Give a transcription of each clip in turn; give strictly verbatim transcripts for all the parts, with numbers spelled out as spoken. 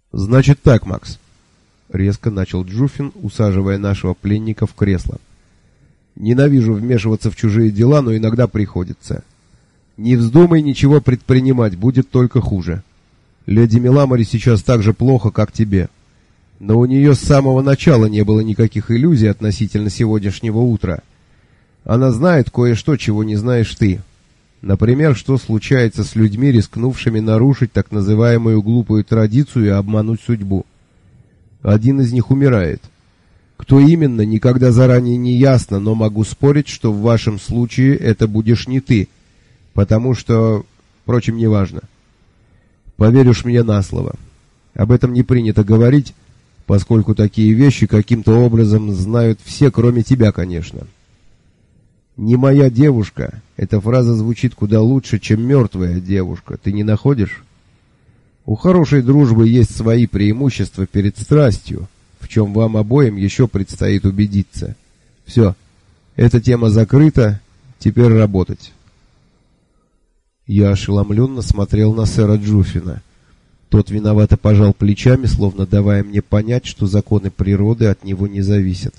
«Значит так, Макс», — резко начал Джуфин, усаживая нашего пленника в кресло. «Ненавижу вмешиваться в чужие дела, но иногда приходится. Не вздумай ничего предпринимать, будет только хуже. Леди Меламори сейчас так же плохо, как тебе. Но у нее с самого начала не было никаких иллюзий относительно сегодняшнего утра. Она знает кое-что, чего не знаешь ты. Например, что случается с людьми, рискнувшими нарушить так называемую глупую традицию и обмануть судьбу. Один из них умирает. Кто именно, никогда заранее не ясно, но могу спорить, что в вашем случае это будешь не ты, потому что, впрочем, неважно. Поверишь мне на слово. Об этом не принято говорить, поскольку такие вещи каким-то образом знают все, кроме тебя, конечно. «Не моя девушка» — эта фраза звучит куда лучше, чем «мертвая девушка». Ты не находишь? У хорошей дружбы есть свои преимущества перед страстью, в чем вам обоим еще предстоит убедиться. Все, эта тема закрыта, теперь работать. Я ошеломленно смотрел на сэра Джуфина. Тот виновато пожал плечами, словно давая мне понять, что законы природы от него не зависят.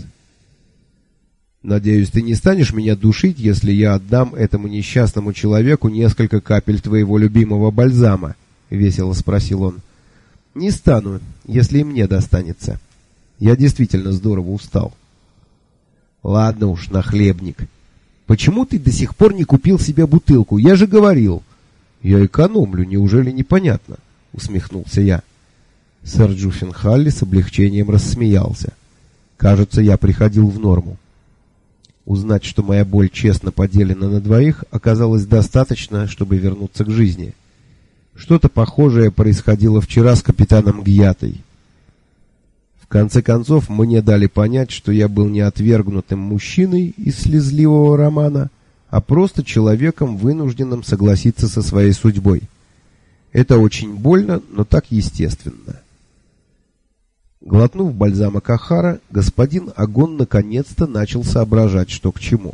«Надеюсь, ты не станешь меня душить, если я отдам этому несчастному человеку несколько капель твоего любимого бальзама?» — весело спросил он. «Не стану, если и мне достанется. Я действительно здорово устал». «Ладно уж, нахлебник. Почему ты до сих пор не купил себе бутылку? Я же говорил». «Я экономлю, неужели непонятно?» — усмехнулся я. Сэр Джуфин Халли с облегчением рассмеялся. «Кажется, я приходил в норму». Узнать, что моя боль честно поделена на двоих, оказалось достаточно, чтобы вернуться к жизни. Что-то похожее происходило вчера с капитаном Гьятой. В конце концов, мне дали понять, что я был не отвергнутым мужчиной из слезливого романа, а просто человеком, вынужденным согласиться со своей судьбой. Это очень больно, но так естественно. Глотнув бальзама Кахара, господин Агон наконец-то начал соображать, что к чему.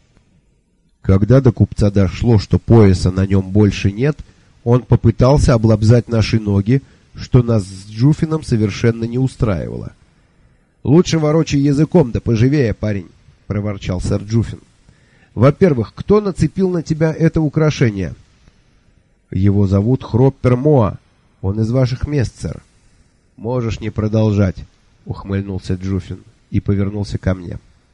Когда до купца дошло, что пояса на нем больше нет, он попытался облобзать наши ноги, что нас с Джуфином совершенно не устраивало. «Лучше ворочай языком, да поживее, парень», — проворчал сэр Джуфин. «Во-первых, кто нацепил на тебя это украшение?» «Его зовут Хроппер Моа. Он из ваших мест, сэр». «Можешь не продолжать», — ухмыльнулся Джуфин и повернулся ко мне.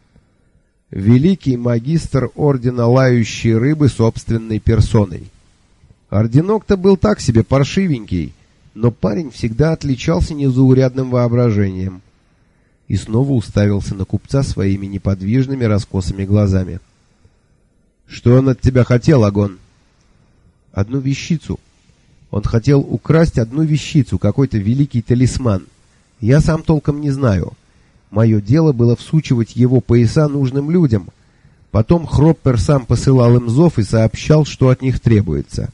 «Великий магистр ордена Лающей Рыбы собственной персоной. Орденок-то был так себе паршивенький, но парень всегда отличался незаурядным воображением». И снова уставился на купца своими неподвижными раскосыми глазами. «Что он от тебя хотел, Агон?» «Одну вещицу. Он хотел украсть одну вещицу, какой-то великий талисман. Я сам толком не знаю. Мое дело было всучивать его пояса нужным людям. Потом Хроппер сам посылал им зов и сообщал, что от них требуется».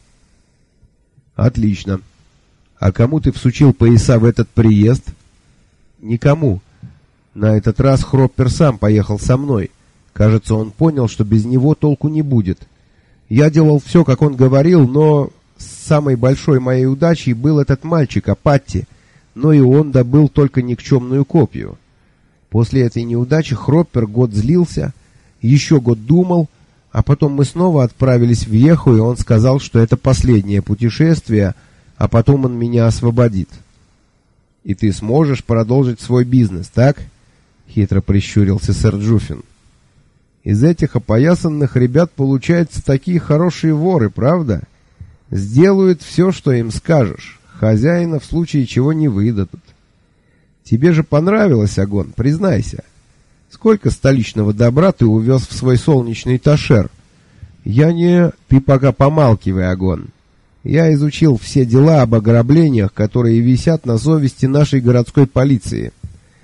«Отлично. А кому ты всучил пояса в этот приезд?» «Никому. На этот раз Хроппер сам поехал со мной. Кажется, он понял, что без него толку не будет. Я делал все, как он говорил, но самой большой моей удачей был этот мальчик Апатти, но и он добыл только никчемную копию. После этой неудачи Хроппер год злился, еще год думал, а потом мы снова отправились в Еху, и он сказал, что это последнее путешествие, а потом он меня освободит». «И ты сможешь продолжить свой бизнес, так?» — хитро прищурился сэр Джуфин. «Из этих опоясанных ребят получаются такие хорошие воры, правда? Сделают все, что им скажешь. Хозяина в случае чего не выдадут. Тебе же понравилось, Агон, признайся. Сколько столичного добра ты увез в свой солнечный Ташер? Я не... Ты пока помалкивай, Агон. Я изучил все дела об ограблениях, которые висят на совести нашей городской полиции.